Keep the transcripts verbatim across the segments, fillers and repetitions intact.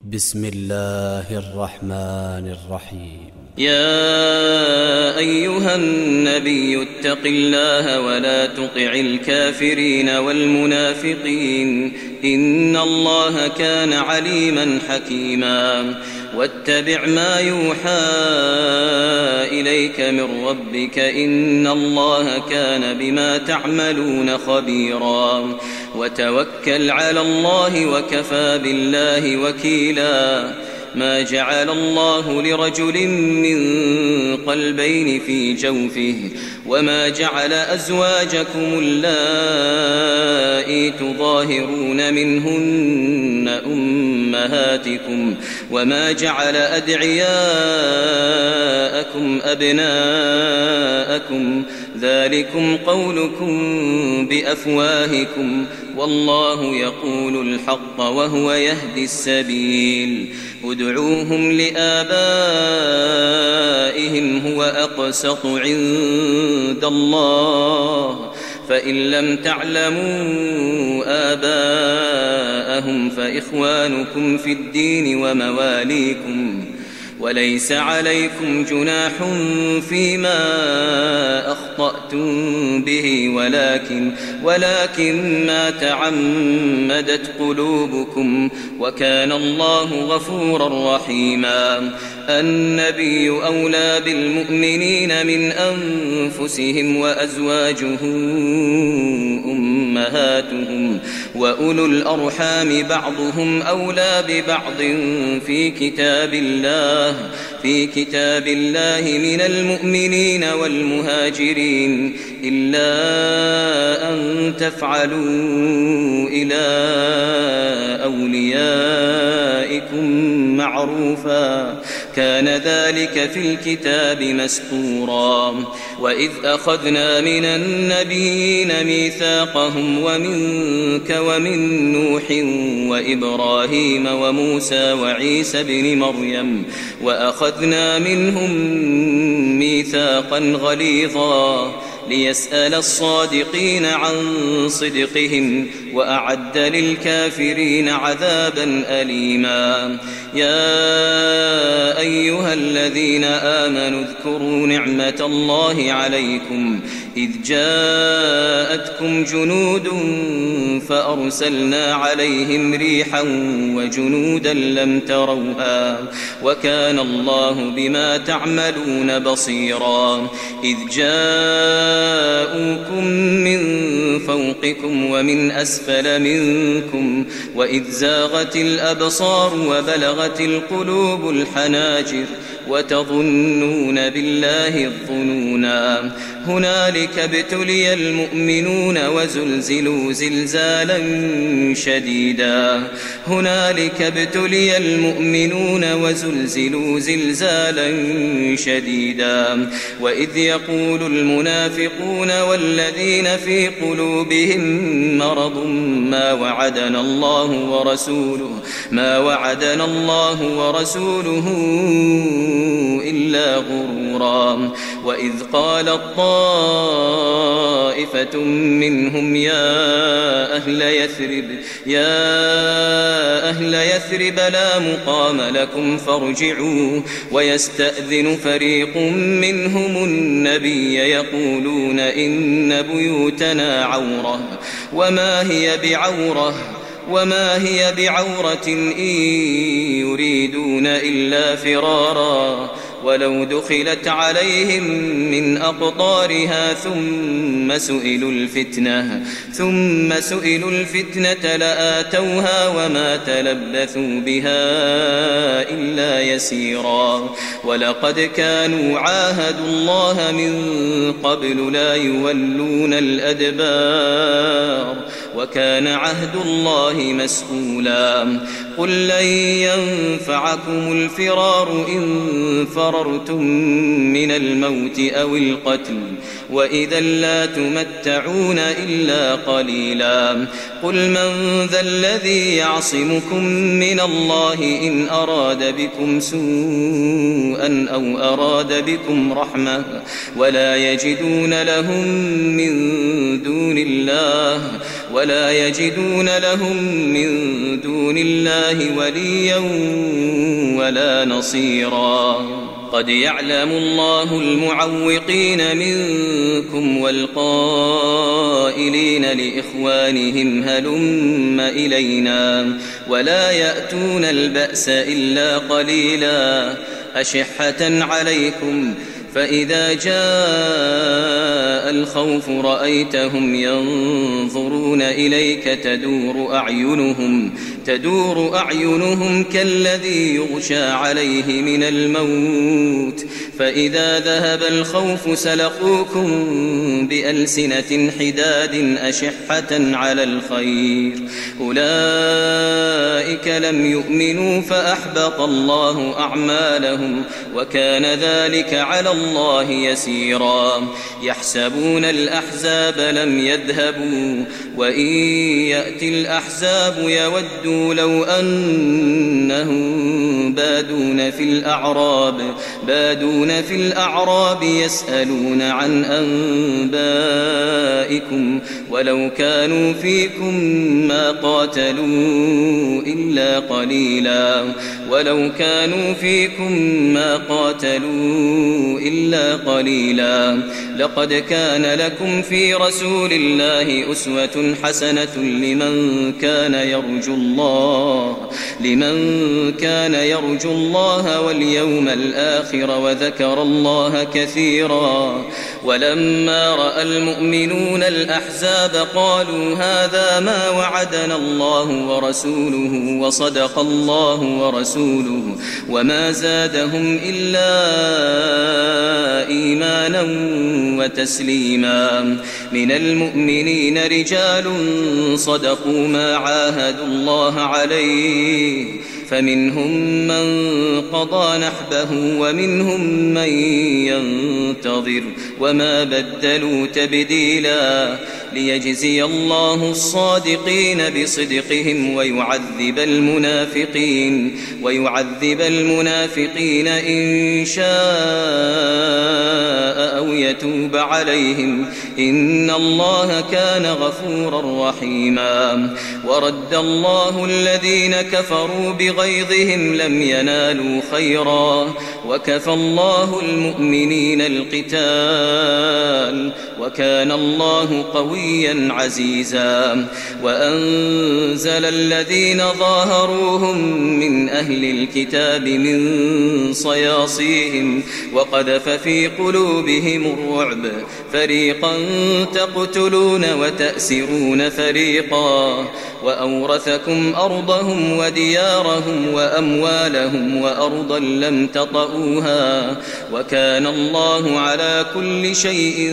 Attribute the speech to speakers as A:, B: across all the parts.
A: بسم الله الرحمن الرحيم.
B: يا أيها النبي اتق الله ولا تطع الكافرين والمنافقين إن الله كان عليما حكيما. واتبع ما يوحى إليك من ربك إن الله كان بما تعملون خبيرا. وتوكل على الله وكفى بالله وكيلا. ما جعل الله لرجل من قلبين في جوفه وما جعل أزواجكم اللائي تظاهرون منهن أمهاتكم وما جعل أدعياءكم أبناءكم ذلكم قولكم بأفواهكم والله يقول الحق وهو يهدي السبيل. ادعوهم لآبائهم هو أقسط عند الله فإن لم تعلموا آباءهم فإخوانكم في الدين ومواليكم وليس عليكم جناح فيما أخطأتم به ولكن, ولكن ما تعمدت قلوبكم وكان الله غفورا رحيما. النبي أولى بالمؤمنين من أنفسهم وأزواجه أمهاتهم وأولو الأرحام بعضهم أولى ببعض في كتاب الله في كتاب الله من المؤمنين والمهاجرين إلا أن تفعلوا إلى أوليائكم معروفا كان ذلك في الكتاب مسطورا. وإذ أخذنا من النبيين ميثاقهم ومنك ومن نوح وإبراهيم وموسى وعيسى بن مريم وأخذنا منهم ميثاقا غليظا ليسأل الصادقين عن صدقهم وأعد للكافرين عذابا أليما. يا أيها الذين آمنوا اذكروا نعمة الله عليكم إذ جاءتكم جنود فأرسلنا عليهم ريحا وجنودا لم تروها وكان الله بما تعملون بصيرا. إذ جاءوكم من فوقكم ومن أسفل منكم وإذ زاغت الأبصار وبلغت القلوب الحناجر وتظنون بالله الظنونا. هنالك ابتلي المؤمنون وزلزلوا زلزالا شديدا هنالك ابتلي المؤمنون وزلزلوا زلزالا شديدا. وإذ يقول المنافقون والذين في قلوبهم مرض ما وعدنا الله ورسوله ما وعدنا الله ورسوله إلا غرورا. وإذ قال الطائفة منهم يا أهل يثرب يا أهل يثرب لا مقام لكم فارجعوا ويستأذن فريق منهم النبي يقولون إن بيوتنا عورة وما هي بعورة وما هي بعورة إن يريدون إلا فرارا ولو دخلت عليهم من أقطارها ثم سئلوا الفتنة ثم سئلوا الفتنة لآتوها وما تلبثوا بها إلا يسيرا. ولقد كانوا عاهدوا الله من قبل لا يولون الأدبار وكان عهد الله مسؤولا. قل لن ينفعكم الفرار إن فررتم من الموت أو القتل وإذا لا تمتعون إلا قليلا. قل من ذا الذي يعصمكم من الله إن أراد بكم سوءا أو أراد بكم رحمة ولا يجدون لهم من دون الله ولا يجدون لهم من دون الله وليا ولا نصيرا قد يعلم الله المعوقين منكم والقائلين لإخوانهم هلم إلينا ولا يأتون البأس إلا قليلا أشحة عليكم فإذا جاء الخوف رأيتهم ينظرون إليك تدور أعينهم تدور أعينهم كالذي يغشى عليه من الموت فإذا ذهب الخوف سلقوكم بألسنة حداد أشحة على الخير أولئك لم يؤمنوا فأحبط الله أعمالهم وكان ذلك على الله يسيرا يحسبون الأحزاب لم يذهبوا وإن يأتي الأحزاب يودوا لو أنهم بادون في الأعراب بادون في الأعراب يسألون عن أنبائكم ولو كانوا فيكم ما قاتلوا إلا قليلا ولو كانوا فيكم ما قاتلوا إلا قليلا لقد كان لكم في رسول الله أسوة حسنة لمن كان يرجو الله لمن كان يرجو الله واليوم الآخر وذكر الله كثيرا ولما رأى المؤمنون الأحزاب قالوا هذا ما وعدنا الله ورسوله وصدق الله ورسوله وما زادهم إلا إيمانا وتسليما من المؤمنين رجال صدقوا ما عاهدوا الله عليه فمنهم من قضى نحبه ومنهم من ينتظر وما بدلوا تبديلا ليجزي الله الصادقين بصدقهم ويعذب المنافقين ويعذب المنافقين إن شاء أو يتوب عليهم إن الله كان غفورا رحيما ورد الله الذين كفروا بغيظهم لم ينالوا خيرا وكفى الله المؤمنين القتال وكان الله قويا عزيزا وأنزل الذين ظاهروهم من أهل الكتاب من صياصيهم وقذف في قلوبهم الرعب فريقا تقتلون وتأسرون فريقا وأورثكم أرضهم وديارهم وأموالهم وأرضا لم تطئوها وكان الله على كل شيء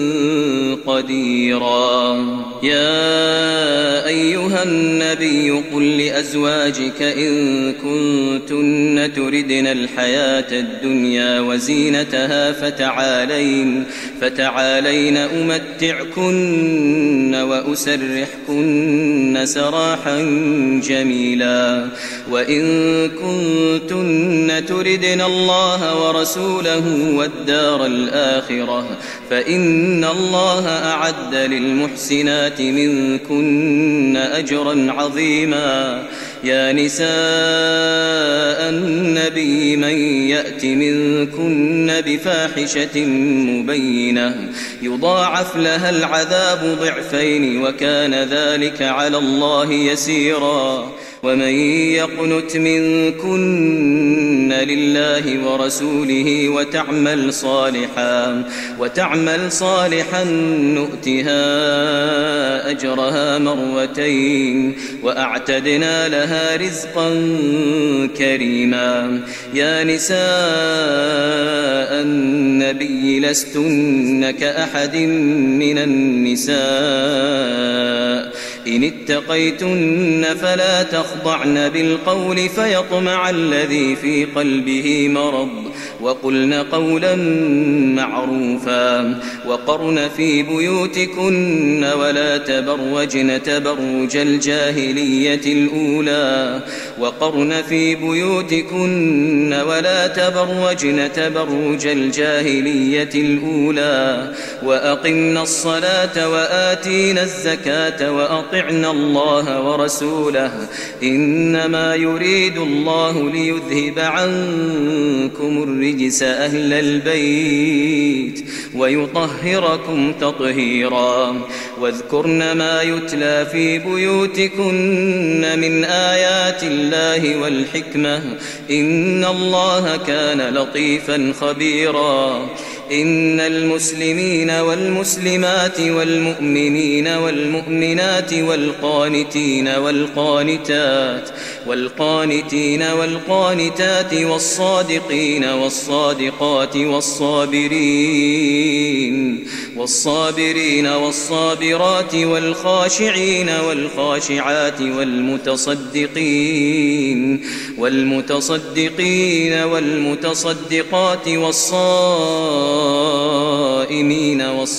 B: قديرا يا أيها النبي قل لأزواجك إن كنتن تردن الحياة الدنيا وزينتها فتعالين فتعالين أمتعكن وأسرحكن سراحا جميلا وإن كنتن تردن الله ورسوله والدار الآخرة فإن الله أعد للمحسنات منكن أجرا عظيما يا نساء النبي من يأت منكن بفاحشة مبينة يضاعف لها العذاب ضعفين وكان ذلك على الله يسيرا ومن يقنت منكن لله ورسوله وتعمل صالحا وتعمل صالحا نؤتها أجرها مرتين وأعتدنا لها رزقا كريما يا نساء النبي لستن كأحد من النساء إن اتقيتن فلا تخضعن بالقول فيطمع الذي في قلبه مرض وقلن قولا معروفا وقرن في بيوتكن ولا تبرجن تبرج الجاهلية الأولى وقرن في بيوتكن ولا تبرجن تبرج الجاهلية الأولى وأقمنا الصلاة وآتينا الزكاة وأطعنا الله ورسوله إنما يريد الله ليذهب عنكم الرجس أهل البيت ويطهركم تطهيرا واذكرن ما يتلى في بيوتكن من آيات الله والحكمة إن الله كان لطيفا خبيرا إن المسلمين والمسلمات والمؤمنين والمؤمنات والقانتين والقانتات والقانتين والقانتات والصادقين والصادقات والصابرين والصابرين والصابرات والخاشعين والخاشعات والمتصدقين والمتصدقين والمتصدقات والصائمين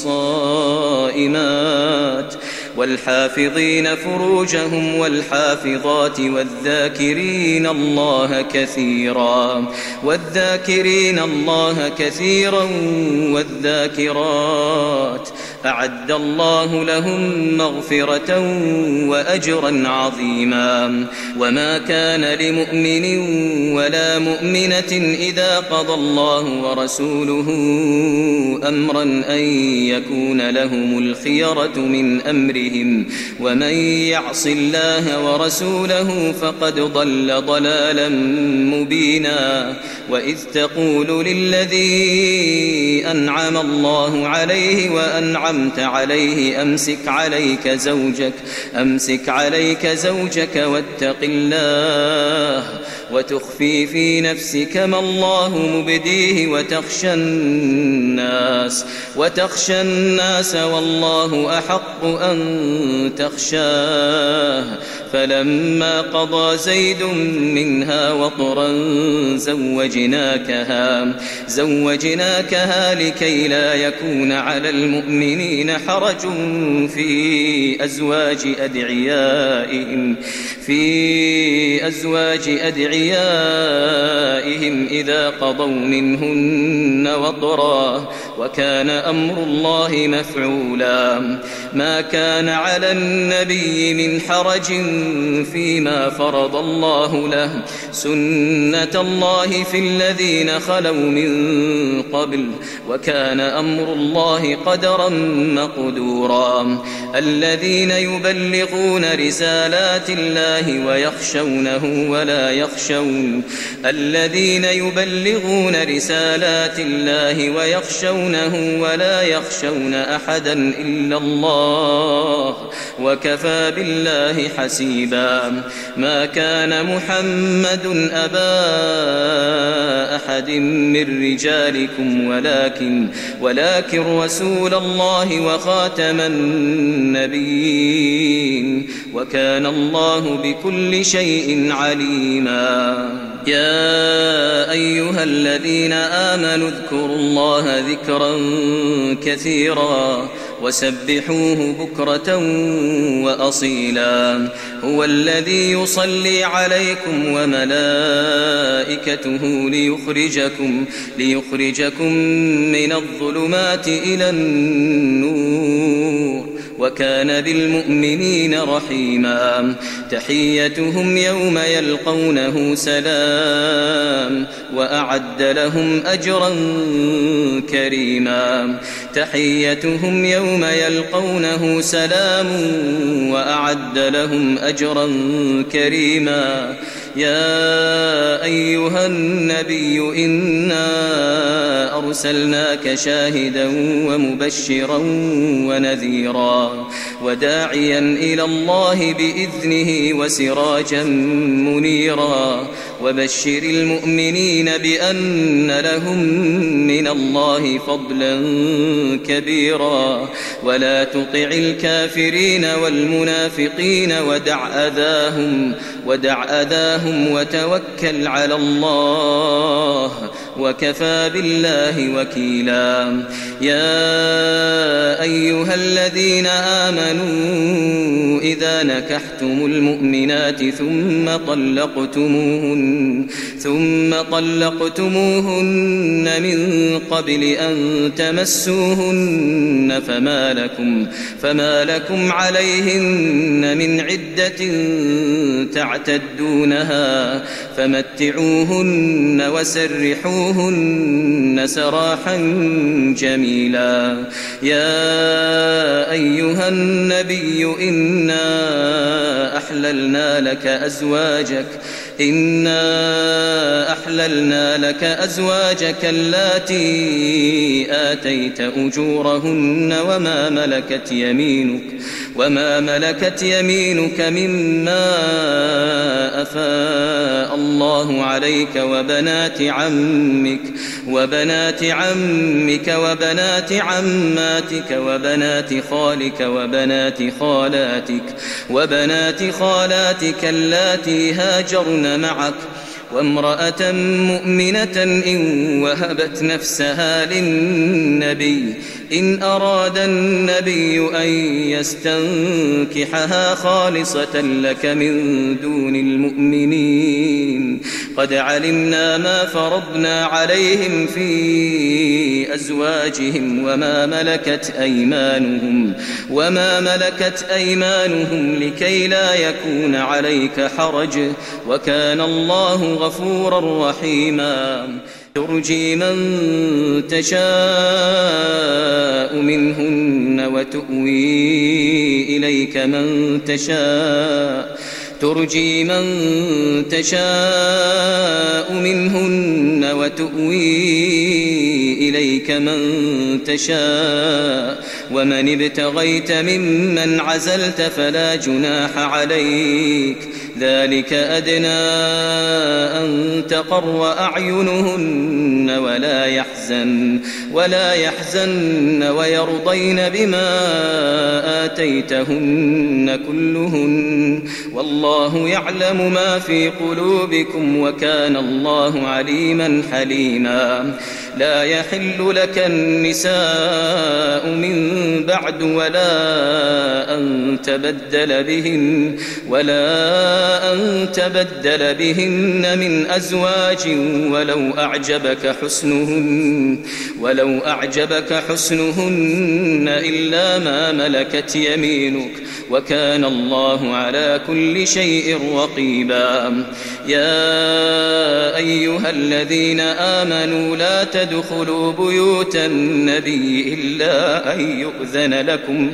B: والصائمات والحافظين فروجهم والحافظات والذاكرين الله كثيرا والذاكرين الله كثيرا والذاكرات أعد الله لهم مغفرة وأجرا عظيما وما كان لمؤمن ولا مؤمنة إذا قضى الله ورسوله أمرا أن يكون لهم الخيرة من أمرهم ومن يعص الله ورسوله فقد ضل ضلالا مبينا وإذ تقول للذي أنعم الله عليه وأنعمت عليه أمسك عليك زوجك أمسك عليك زوجك واتق الله وتخفي في نفسك ما الله مبديه وتخشى الناس وتخشى الناس والله أحق أن تخشاه فلما قضى زيد منها وطرا زوجناكها زوجناكها لكي لا يكون على المؤمنين حرج في أزواج أدعيائهم في أزواج أدعيائهم إذا قضوا منهن وطرا وكان أمر الله مفعولا ما كان على النبي من حرج فيما فرض الله له سنة الله في الذين خلوا من قبل وكان أمر الله قدرا مقدورا الذين يبلغون رسالات الله ويخشونه ولا يخشون الذين يبلغون رسالات الله ويخشونه ولا يخشون أحدا إلا الله وكفى بالله حسيبا ما كان محمد أبا أحد من رجالكم ولكن ولكن رسول الله وخاتم النبيين وكان الله بكل شيء عليما يا أيها الذين آمنوا اذكروا الله ذكرا كثيرا وسبحوه بكرة وأصيلا هو الذي يصلي عليكم وملائكته ليخرجكم ليخرجكم من الظلمات إلى النور وكان بالمؤمنين رحيما تحيتهم يوم يلقونه سلام وأعد لهم أجرا كريما تحيتهم يوم يلقونه سلام وأعد لهم أجرا كريما يا أيها النبي إنا أرسلناك شاهدا ومبشرا ونذيرا وداعيا إلى الله بإذنه وسراجا منيرا وبشر المؤمنين بأن لهم من الله فضلا كبيرا ولا تطع الكافرين والمنافقين ودع أذاهم ودع أذاهم وتوكل على الله وكفى بالله وكيلا. يا أيها الذين آمنوا إذا نكحتم المؤمنات ثم طلقتموهن ثم طلقتموهن من قبل أن تمسوهن فما لكم فما لكم عليهن من عدة تعتدونها فمتعوهن وسرحوهن سراحا جميلا. يا أيها النبي إنا أحللنا لك أزواجك إنا أحللنا لك أزواجك اللاتي آتيت أجورهن وما ملكت يمينك وما ملكت يمينك مما أفاء الله عليك وبنات عمك وبنات عمك وبنات عماتك وبنات خالك وبنات خالاتك وبنات خالاتك اللاتي هاجرن معك وامرأة مؤمنة إن وهبت نفسها للنبي إن أراد النبي أن يستنكحها خالصة لك من دون المؤمنين قد علمنا ما فرضنا عليهم في أزواجهم وما ملكت أيمانهم وما ملكت أيمانهم لكي لا يكون عليك حرج وكان الله غفورا رحيما. ترجي من تشاء منهن وتؤوي إليك من تشاء ترجي من تشاء منهن وتؤوي إليك من تشاء ومن ابتغيت ممن عزلت فلا جناح عليك ذلك أدنى أن تقر أعينهن ولا يحزن ولا يحزن ويرضين بما آتيتهن كلهن والله يعلم ما في قلوبكم وكان الله عليما حليما. لا يحل لك النساء من بعد ولا أن تبدل بهن ولا أن تبدل بهن من أزواج ولو أعجبك حسنهن ولو أعجبك حسنهن إلا ما ملكت يمينك وكان الله على كل شيء رقيبا. يا أيها الذين آمنوا لا تدخلوا بيوت النبي إلا أن يؤذن لكم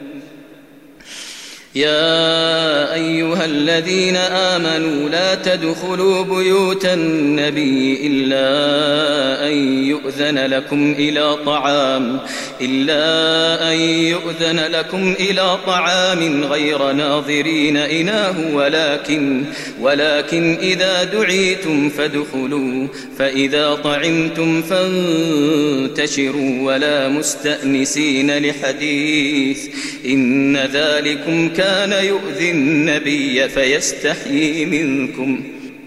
B: يا أيها الذين آمنوا لا تدخلوا بيوت النبي إلا أن يؤذن لكم إلى طعام إلا أن يؤذن لكم إلى طعام غير ناظرين إناه ولكن ولكن إذا دعيتم فادخلوا فإذا طعمتم فانتشروا ولا مستأنسين لحديث إن ذلكم كان يؤذي النبي فيستحيي منكم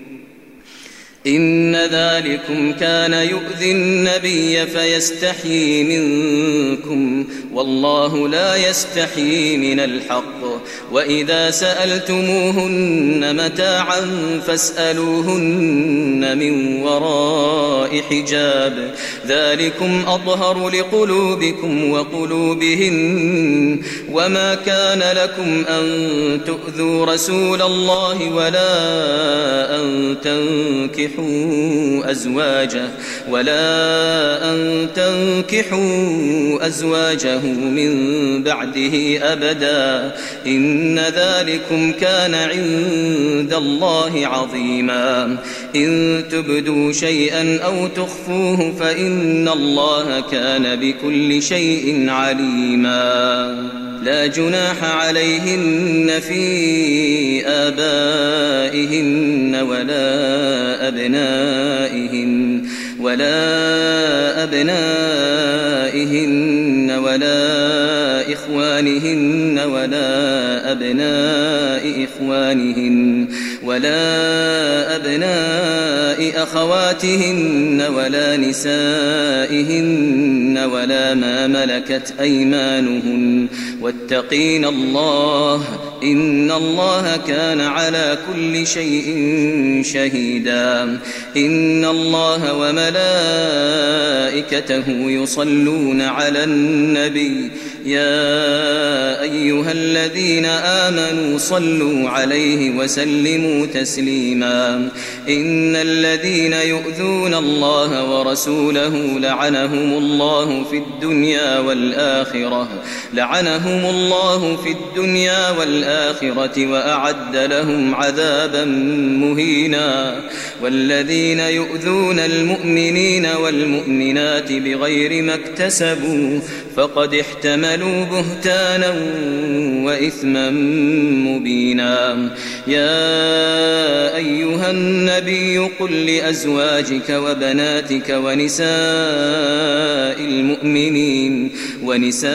B: إن ذلكم كان يؤذي النبي فيستحيي منكم والله لا يستحيي من الحق. وإذا سألتموهن متاعا فاسألوهن من وراء حجاب ذلكم أطهر لقلوبكم وقلوبهن وما كان لكم أن تؤذوا رسول الله ولا أن تنكحوا أزواجه ولا أن تنكحوا أزواجه من بعده أبدا إن ذلكم كان عند الله عظيما. إن تبدوا شيئا أو تخفوه فإن الله كان بكل شيء عليما. لا جناح عليهن في آبائهن ولا أبنائهن ولا أبنائهن ولا إخوانهن ولا أبناء إخوانهن ولا أبناء أخواتهن ولا نسائهن ولا ما ملكت أيمانهن واتقين الله إن الله كان على كل شيء شهيدا إن الله وملائكته يصلون على النبي يا أيها الذين آمنوا صلوا عليه وسلموا تسليما إن الذين يؤذون الله ورسوله لعنهم الله في الدنيا والآخرة لعنهم الله في الدنيا والآخرة وأعد لهم عذابا مهينا والذين يؤذون المؤمنين والمؤمنات بغير ما اكتسبوا فقد احتملوا بهتانا وإثما مبينا يا أيها النبي قل لأزواجك وبناتك ونساء المؤمنين ونساء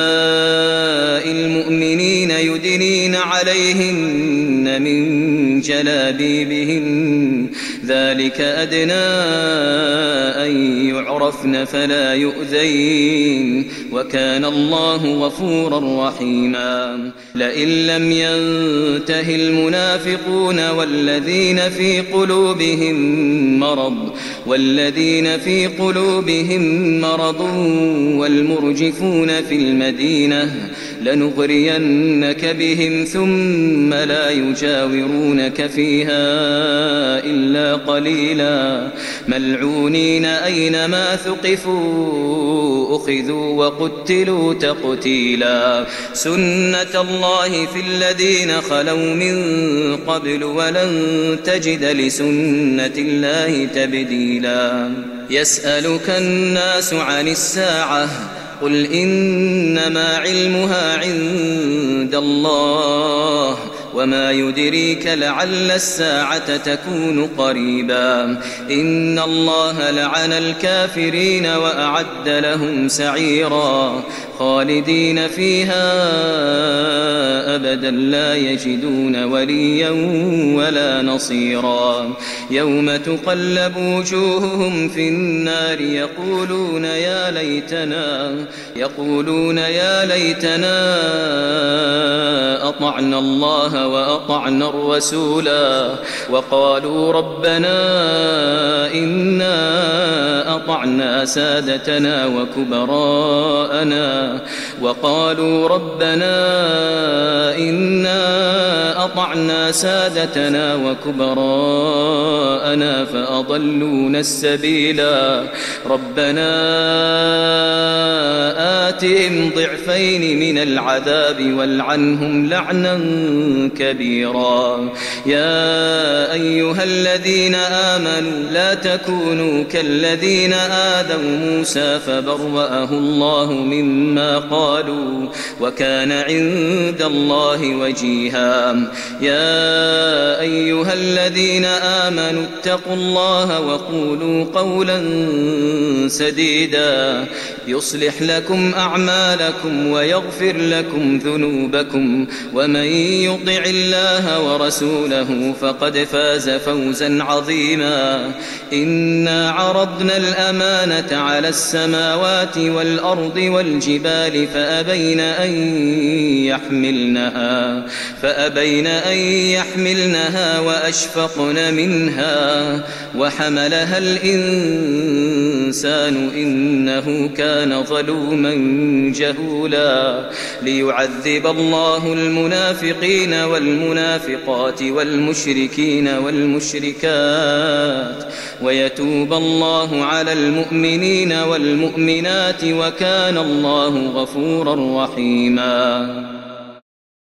B: المؤمنين يدنين عليهن من جلابيبهن ذلك أدنى أن يعرفن فلا يؤذين وكان الله غفورا رحيما لئن لم ينته المنافقون والذين في قلوبهم مرض والذين في قلوبهم مرض والمرجفون في المدينة لنغرينك بهم ثم لا يجاورونك فيها إلا قليلا ملعونين أينما ثقفوا أخذوا وقتلوا تقتيلا سنة الله في الذين خلوا من قبل ولن تجد لسنة الله تبديلا يسألك الناس عن الساعة قل إنما علمها عند الله وما يدريك لعل الساعة تكون قريبا إن الله لعن الكافرين وأعد لهم سعيرا خالدين فيها أبدا لا يجدون وليا ولا نصيرا يوم تقلب وجوههم في النار يقولون يا ليتنا يقولون يا ليتنا أطعنا الله وأطعنا الرسولا وقالوا ربنا إنا أطعنا سادتنا وكبراءنا وقالوا ربنا إنا أطعنا سادتنا وكبراءنا فأضلونا السبيلا ربنا آتهم ضعفين من العذاب والعنهم لعنا كبيرا يا أيها الذين آمنوا لا تكونوا كالذين آذوا موسى فبرأه الله مما قالوا وكان عند الله وجيها يا أيها الذين آمنوا اتقوا الله وقولوا قولا سديدا يصلح لكم أعمالكم ويغفر لكم ذنوبكم ومن يطع الله ورسوله فقد فاز فوزا عظيما إنا عرضنا الأمانة على السماوات والأرض والجبال فأبين أن يحملنها فأبين أن يحملنها وأشفقن منها وحملها الإنسان إنه كان ظلوما جهولا ليعذب الله المنافقين والمنافقات والمشركين والمشركات ويتوب الله على المؤمنين والمؤمنات وكان الله غفورا رحيما.